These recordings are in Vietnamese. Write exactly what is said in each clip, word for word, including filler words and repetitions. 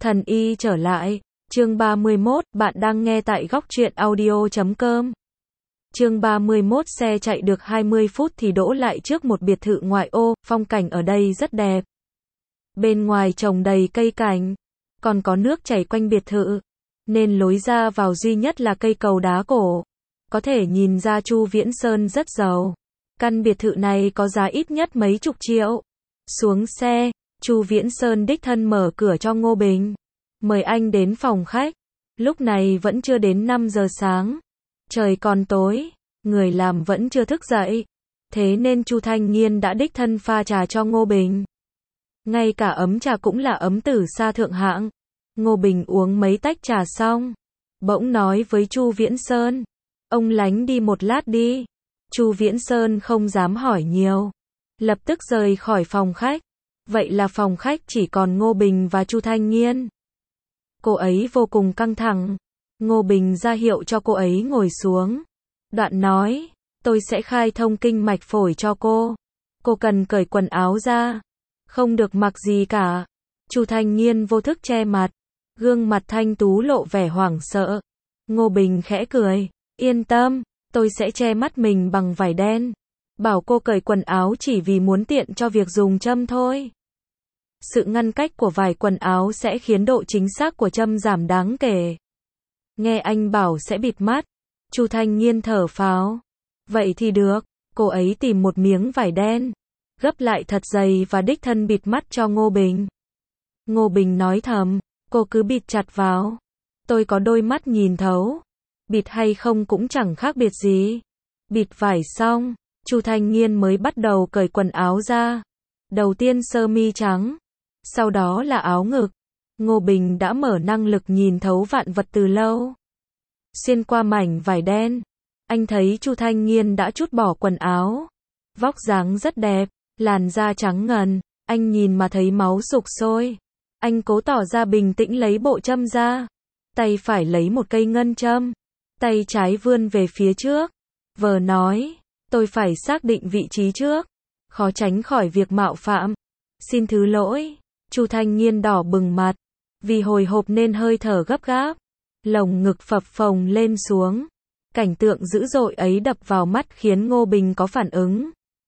Thần y trở lại, chương ba mươi mốt, bạn đang nghe tại góc truyện audio chấm com. Chương ba mươi mốt, xe chạy được hai mươi phút thì đỗ lại trước một biệt thự ngoại ô, phong cảnh ở đây rất đẹp. Bên ngoài trồng đầy cây cảnh, còn có nước chảy quanh biệt thự, nên lối ra vào duy nhất là cây cầu đá cổ. Có thể nhìn ra Chu Viễn Sơn rất giàu. Căn biệt thự này có giá ít nhất mấy chục triệu. Xuống xe, Chu Viễn Sơn đích thân mở cửa cho Ngô Bình. Mời anh đến phòng khách. Lúc này vẫn chưa đến năm giờ sáng. Trời còn tối, người làm vẫn chưa thức dậy. Thế nên Chu Thanh Nghiên đã đích thân pha trà cho Ngô Bình. Ngay cả ấm trà cũng là ấm từ xa thượng hạng. Ngô Bình uống mấy tách trà xong, bỗng nói với Chu Viễn Sơn, ông lánh đi một lát đi. Chu Viễn Sơn không dám hỏi nhiều, lập tức rời khỏi phòng khách. Vậy là phòng khách chỉ còn Ngô Bình và Chu Thanh Nghiên. Cô ấy vô cùng căng thẳng. Ngô Bình ra hiệu cho cô ấy ngồi xuống. Đoạn nói, tôi sẽ khai thông kinh mạch phổi cho cô. Cô cần cởi quần áo ra, không được mặc gì cả. Chu Thanh Nghiên vô thức che mặt, gương mặt thanh tú lộ vẻ hoảng sợ. Ngô Bình khẽ cười, yên tâm, tôi sẽ che mắt mình bằng vải đen. Bảo cô cởi quần áo chỉ vì muốn tiện cho việc dùng châm thôi. Sự ngăn cách của vải quần áo sẽ khiến độ chính xác của châm giảm đáng kể. Nghe anh bảo sẽ bịt mắt, Chu Thanh Nghiên thở phào. Vậy thì được, cô ấy tìm một miếng vải đen, gấp lại thật dày và đích thân bịt mắt cho Ngô Bình. Ngô Bình nói thầm, cô cứ bịt chặt vào. Tôi có đôi mắt nhìn thấu. Bịt hay không cũng chẳng khác biệt gì. Bịt vải xong, Chu Thanh Nghiên mới bắt đầu cởi quần áo ra. Đầu tiên sơ mi trắng, sau đó là áo ngực. Ngô Bình đã mở năng lực nhìn thấu vạn vật từ lâu. Xuyên qua mảnh vải đen, anh thấy Chu Thanh Nghiên đã trút bỏ quần áo. Vóc dáng rất đẹp, làn da trắng ngần, anh nhìn mà thấy máu sục sôi. Anh cố tỏ ra bình tĩnh lấy bộ châm ra. Tay phải lấy một cây ngân châm, tay trái vươn về phía trước. Vờ nói, tôi phải xác định vị trí trước, khó tránh khỏi việc mạo phạm. Xin thứ lỗi. Chu Thanh Nghiên đỏ bừng mặt, vì hồi hộp nên hơi thở gấp gáp. Lồng ngực phập phồng lên xuống. Cảnh tượng dữ dội ấy đập vào mắt khiến Ngô Bình có phản ứng.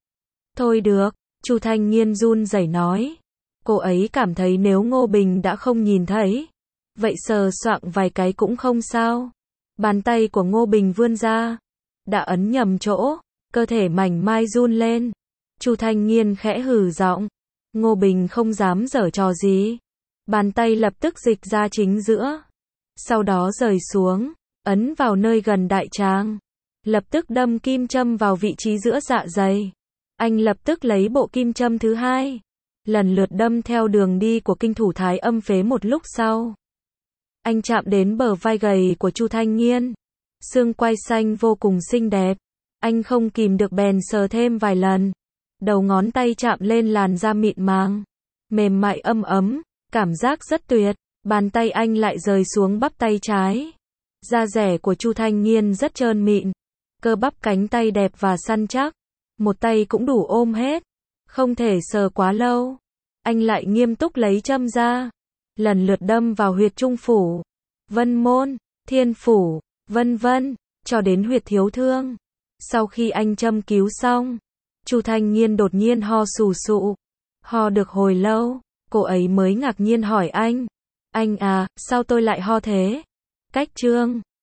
Thôi được, Chu Thanh Nghiên run rẩy nói. Cô ấy cảm thấy nếu Ngô Bình đã không nhìn thấy, vậy sờ soạng vài cái cũng không sao. Bàn tay của Ngô Bình vươn ra, đã ấn nhầm chỗ, cơ thể mảnh mai run lên. Chu Thanh Nghiên khẽ hừ giọng. Ngô Bình không dám giở trò gì. Bàn tay lập tức dịch ra chính giữa, sau đó rời xuống, ấn vào nơi gần đại tràng. Lập tức đâm kim châm vào vị trí giữa dạ dày. Anh lập tức lấy bộ kim châm thứ hai, lần lượt đâm theo đường đi của kinh thủ thái âm phế. Một lúc sau, anh chạm đến bờ vai gầy của Chu Thanh Nghiên. Xương quai xanh vô cùng xinh đẹp. Anh không kìm được bèn sờ thêm vài lần. Đầu ngón tay chạm lên làn da mịn màng, mềm mại ấm ấm, cảm giác rất tuyệt. Bàn tay anh lại rời xuống bắp tay trái. Da dẻ của Chu Thanh Nghiên rất trơn mịn, cơ bắp cánh tay đẹp và săn chắc. Một tay cũng đủ ôm hết, không thể sờ quá lâu. Anh lại nghiêm túc lấy châm ra, lần lượt đâm vào huyệt trung phủ, vân môn, thiên phủ, vân vân, cho đến huyệt thiếu thương. Sau khi anh châm cứu xong, Chu Thanh Nghiên đột nhiên ho sù sụ. Ho được hồi lâu, cô ấy mới ngạc nhiên hỏi anh. Anh à, sao tôi lại ho thế? Cách chương